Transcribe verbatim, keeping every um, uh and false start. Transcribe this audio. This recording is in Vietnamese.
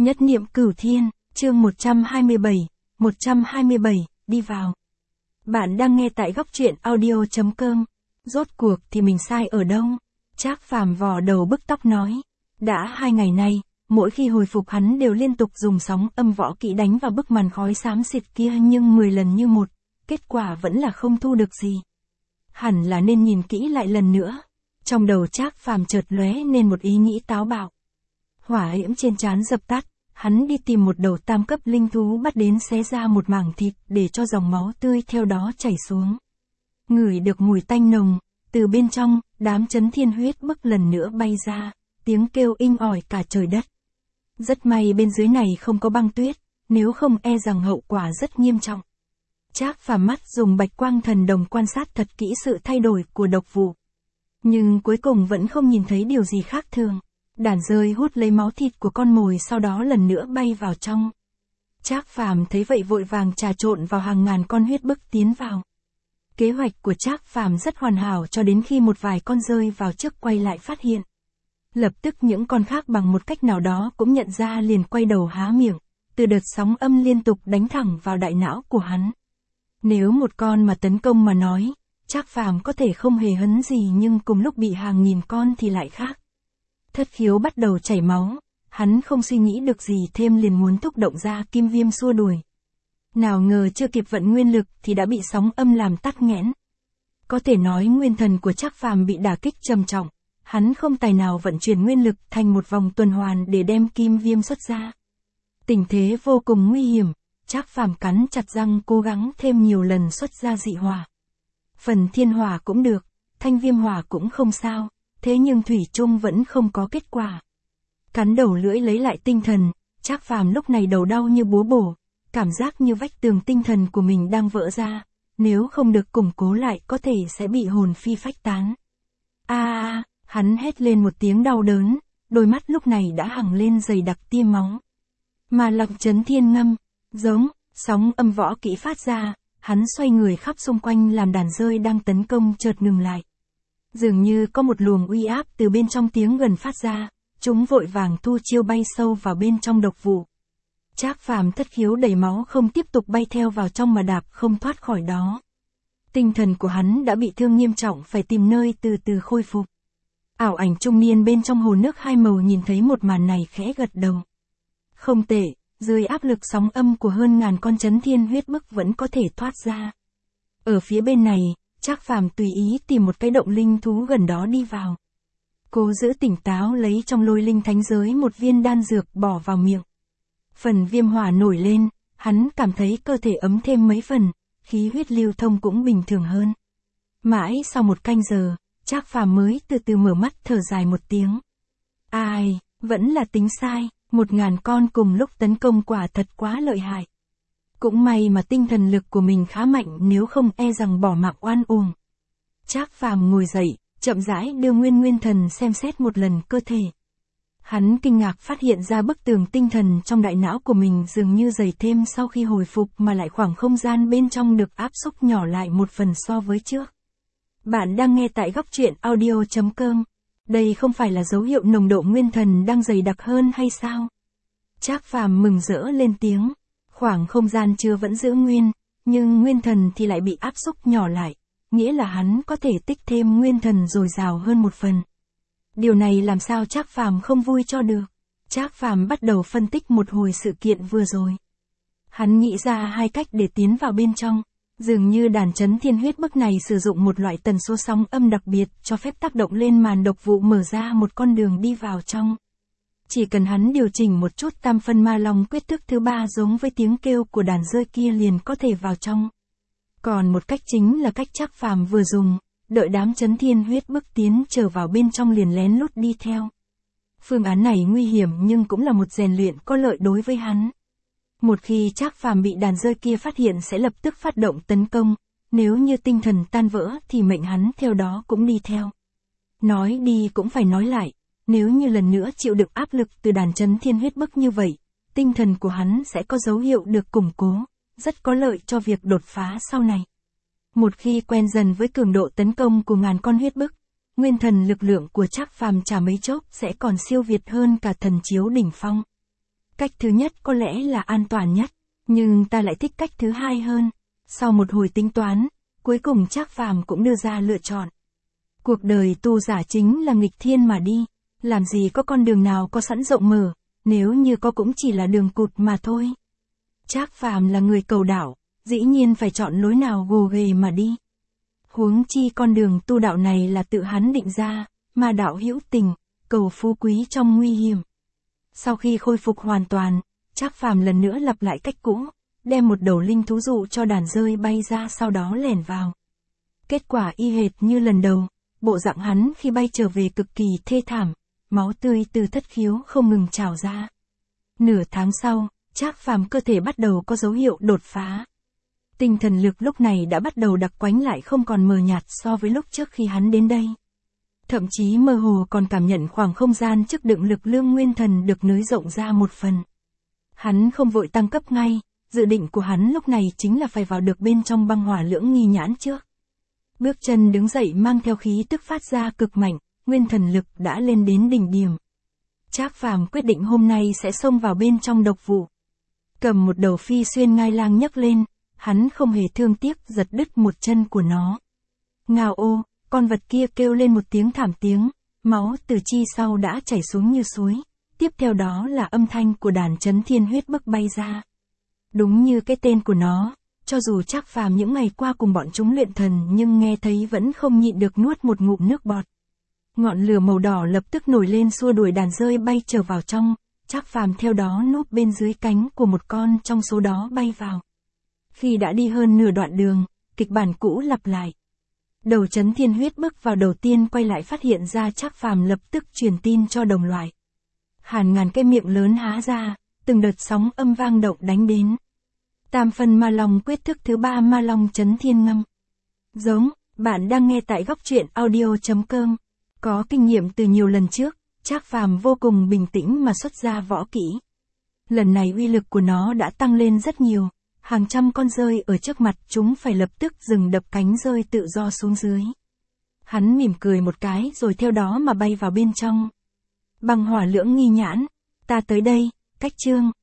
Nhất niệm cửu thiên, chương một trăm hai mươi bảy, một trăm hai mươi bảy, đi vào. Bạn đang nghe tại góc truyện audio chấm com. Rốt cuộc thì mình sai ở đâu? Trác Phàm vò đầu bức tóc nói. Đã hai ngày nay, mỗi khi hồi phục hắn đều liên tục dùng sóng âm võ kỹ đánh vào bức màn khói xám xịt kia nhưng mười lần như một, kết quả vẫn là không thu được gì. Hẳn là nên nhìn kỹ lại lần nữa. Trong đầu Trác Phàm chợt lóe nên một ý nghĩ táo bạo. Hỏa diễm trên trán dập tắt, hắn đi tìm một đầu tam cấp linh thú bắt đến xé ra một mảng thịt để cho dòng máu tươi theo đó chảy xuống. Ngửi được mùi tanh nồng, từ bên trong, đám chấn thiên huyết bức lần nữa bay ra, tiếng kêu inh ỏi cả trời đất. Rất may bên dưới này không có băng tuyết, nếu không e rằng hậu quả rất nghiêm trọng. Trác Phàm mắt dùng bạch quang thần đồng quan sát thật kỹ sự thay đổi của độc vụ. Nhưng cuối cùng vẫn không nhìn thấy điều gì khác thường. Đàn rơi hút lấy máu thịt của con mồi sau đó lần nữa bay vào trong. Trác Phàm thấy vậy vội vàng trà trộn vào hàng ngàn con huyết bức tiến vào. Kế hoạch của Trác Phàm rất hoàn hảo cho đến khi một vài con rơi vào trước quay lại phát hiện. Lập tức những con khác bằng một cách nào đó cũng nhận ra liền quay đầu há miệng, từ đợt sóng âm liên tục đánh thẳng vào đại não của hắn. Nếu một con mà tấn công mà nói, Trác Phàm có thể không hề hấn gì nhưng cùng lúc bị hàng nghìn con thì lại khác. Thất khiếu bắt đầu chảy máu, hắn không suy nghĩ được gì thêm liền muốn thúc động ra kim viêm xua đuổi. Nào ngờ chưa kịp vận nguyên lực thì đã bị sóng âm làm tắc nghẽn. Có thể nói nguyên thần của Trác Phàm bị đả kích trầm trọng, hắn không tài nào vận chuyển nguyên lực thành một vòng tuần hoàn để đem kim viêm xuất ra. Tình thế vô cùng nguy hiểm, Trác Phàm cắn chặt răng cố gắng thêm nhiều lần xuất ra dị hỏa. Phần thiên hỏa cũng được, thanh viêm hỏa cũng không sao. Thế nhưng thủy chung vẫn không có kết quả. Cắn đầu lưỡi lấy lại tinh thần, Trác Phàm lúc này đầu đau như búa bổ, cảm giác như vách tường tinh thần của mình đang vỡ ra, nếu không được củng cố lại có thể sẽ bị hồn phi phách tán. A a, hắn hét lên một tiếng đau đớn, đôi mắt lúc này đã hằng lên dày đặc tia máu. Mà Lạc Chấn Thiên ngâm, giống, sóng âm võ kỹ phát ra, hắn xoay người khắp xung quanh làm đàn rơi đang tấn công chợt ngừng lại. Dường như có một luồng uy áp từ bên trong tiếng gần phát ra, chúng vội vàng thu chiêu bay sâu vào bên trong độc vụ. Trác Phàm thất khiếu đầy máu không tiếp tục bay theo vào trong mà đạp không thoát khỏi đó. Tinh thần của hắn đã bị thương nghiêm trọng phải tìm nơi từ từ khôi phục. Ảo ảnh trung niên bên trong hồ nước hai màu nhìn thấy một màn này khẽ gật đầu. Không tệ, dưới áp lực sóng âm của hơn ngàn con chấn thiên huyết bức vẫn có thể thoát ra. Ở phía bên này, Trác Phàm tùy ý tìm một cái động linh thú gần đó đi vào. Cố giữ tỉnh táo lấy trong lôi linh thánh giới một viên đan dược bỏ vào miệng. Phần viêm hỏa nổi lên, hắn cảm thấy cơ thể ấm thêm mấy phần, khí huyết lưu thông cũng bình thường hơn. Mãi sau một canh giờ, Trác Phàm mới từ từ mở mắt thở dài một tiếng. Ai, vẫn là tính sai, một ngàn con cùng lúc tấn công quả thật quá lợi hại. Cũng may mà tinh thần lực của mình khá mạnh nếu không e rằng bỏ mạng oan uổng. Trác Phàm ngồi dậy, chậm rãi đưa nguyên nguyên thần xem xét một lần cơ thể. Hắn kinh ngạc phát hiện ra bức tường tinh thần trong đại não của mình dường như dày thêm sau khi hồi phục mà lại khoảng không gian bên trong được áp xúc nhỏ lại một phần so với trước. Bạn đang nghe tại góc truyện audio chấm com. Đây không phải là dấu hiệu nồng độ nguyên thần đang dày đặc hơn hay sao? Trác Phàm mừng rỡ lên tiếng. Khoảng không gian chưa vẫn giữ nguyên, nhưng nguyên thần thì lại bị áp xúc nhỏ lại, nghĩa là hắn có thể tích thêm nguyên thần dồi dào hơn một phần. Điều này làm sao Trác Phàm không vui cho được. Trác Phàm bắt đầu phân tích một hồi sự kiện vừa rồi. Hắn nghĩ ra hai cách để tiến vào bên trong, dường như đàn chấn thiên huyết bức này sử dụng một loại tần số sóng âm đặc biệt cho phép tác động lên màn độc vụ mở ra một con đường đi vào trong. Chỉ cần hắn điều chỉnh một chút tam phân ma long quyết thức thứ ba giống với tiếng kêu của đàn rơi kia liền có thể vào trong. Còn một cách chính là cách Trác Phàm vừa dùng, đợi đám chấn thiên huyết bức tiến trở vào bên trong liền lén lút đi theo. Phương án này nguy hiểm nhưng cũng là một rèn luyện có lợi đối với hắn. Một khi Trác Phàm bị đàn rơi kia phát hiện sẽ lập tức phát động tấn công, nếu như tinh thần tan vỡ thì mệnh hắn theo đó cũng đi theo. Nói đi cũng phải nói lại. Nếu như lần nữa chịu được áp lực từ đàn chấn thiên huyết bức như vậy, tinh thần của hắn sẽ có dấu hiệu được củng cố, rất có lợi cho việc đột phá sau này. Một khi quen dần với cường độ tấn công của ngàn con huyết bức, nguyên thần lực lượng của Trác Phàm chả mấy chốc sẽ còn siêu việt hơn cả thần chiếu đỉnh phong. Cách thứ nhất có lẽ là an toàn nhất, nhưng ta lại thích cách thứ hai hơn. Sau một hồi tính toán, cuối cùng Trác Phàm cũng đưa ra lựa chọn. Cuộc đời tu giả chính là nghịch thiên mà đi, làm gì có con đường nào có sẵn rộng mở, nếu như có cũng chỉ là đường cụt mà thôi. Trác Phàm là người cầu đạo, dĩ nhiên phải chọn lối nào gồ ghề mà đi. Huống chi con đường tu đạo này là tự hắn định ra, mà đạo hữu tình, cầu phú quý trong nguy hiểm. Sau khi khôi phục hoàn toàn, Trác Phàm lần nữa lặp lại cách cũ, đem một đầu linh thú dụ cho đàn rơi bay ra, sau đó lẻn vào. Kết quả y hệt như lần đầu, bộ dạng hắn khi bay trở về cực kỳ thê thảm, máu tươi từ thất khiếu không ngừng trào ra. Nửa tháng sau, Trác Phàm cơ thể bắt đầu có dấu hiệu đột phá. Tinh thần lực lúc này đã bắt đầu đặc quánh lại, không còn mờ nhạt so với lúc trước khi hắn đến đây. Thậm chí mơ hồ còn cảm nhận khoảng không gian trước đựng lực lượng nguyên thần được nới rộng ra một phần. Hắn không vội tăng cấp ngay, dự định của hắn lúc này chính là phải vào được bên trong băng hỏa lưỡng nghi nhãn trước. Bước chân đứng dậy mang theo khí tức phát ra cực mạnh, nguyên thần lực đã lên đến đỉnh điểm. Trác Phàm quyết định hôm nay sẽ xông vào bên trong độc vụ. Cầm một đầu phi xuyên ngai lang nhấc lên, hắn không hề thương tiếc giật đứt một chân của nó. Ngao ô, con vật kia kêu lên một tiếng thảm tiếng, máu từ chi sau đã chảy xuống như suối, tiếp theo đó là âm thanh của đàn chấn thiên huyết bức bay ra. Đúng như cái tên của nó, cho dù Trác Phàm những ngày qua cùng bọn chúng luyện thần nhưng nghe thấy vẫn không nhịn được nuốt một ngụm nước bọt. Ngọn lửa màu đỏ lập tức nổi lên xua đuổi đàn rơi bay trở vào trong, Trác Phàm theo đó núp bên dưới cánh của một con trong số đó bay vào. Khi đã đi hơn nửa đoạn đường, kịch bản cũ lặp lại. Đầu chấn thiên huyết bức vào đầu tiên quay lại phát hiện ra Trác Phàm lập tức truyền tin cho đồng loại. Hàn ngàn cái miệng lớn há ra, từng đợt sóng âm vang động đánh đến. Tam phân ma long quyết thức thứ ba ma long chấn thiên ngâm. Giống, bạn đang nghe tại góc truyện audio chấm com. Có kinh nghiệm từ nhiều lần trước, Trác Phàm vô cùng bình tĩnh mà xuất ra võ kỹ. Lần này uy lực của nó đã tăng lên rất nhiều, hàng trăm con rơi ở trước mặt chúng phải lập tức dừng đập cánh rơi tự do xuống dưới. Hắn mỉm cười một cái rồi theo đó mà bay vào bên trong. Băng hỏa lưỡng nghi nhãn, ta tới đây, cách chương.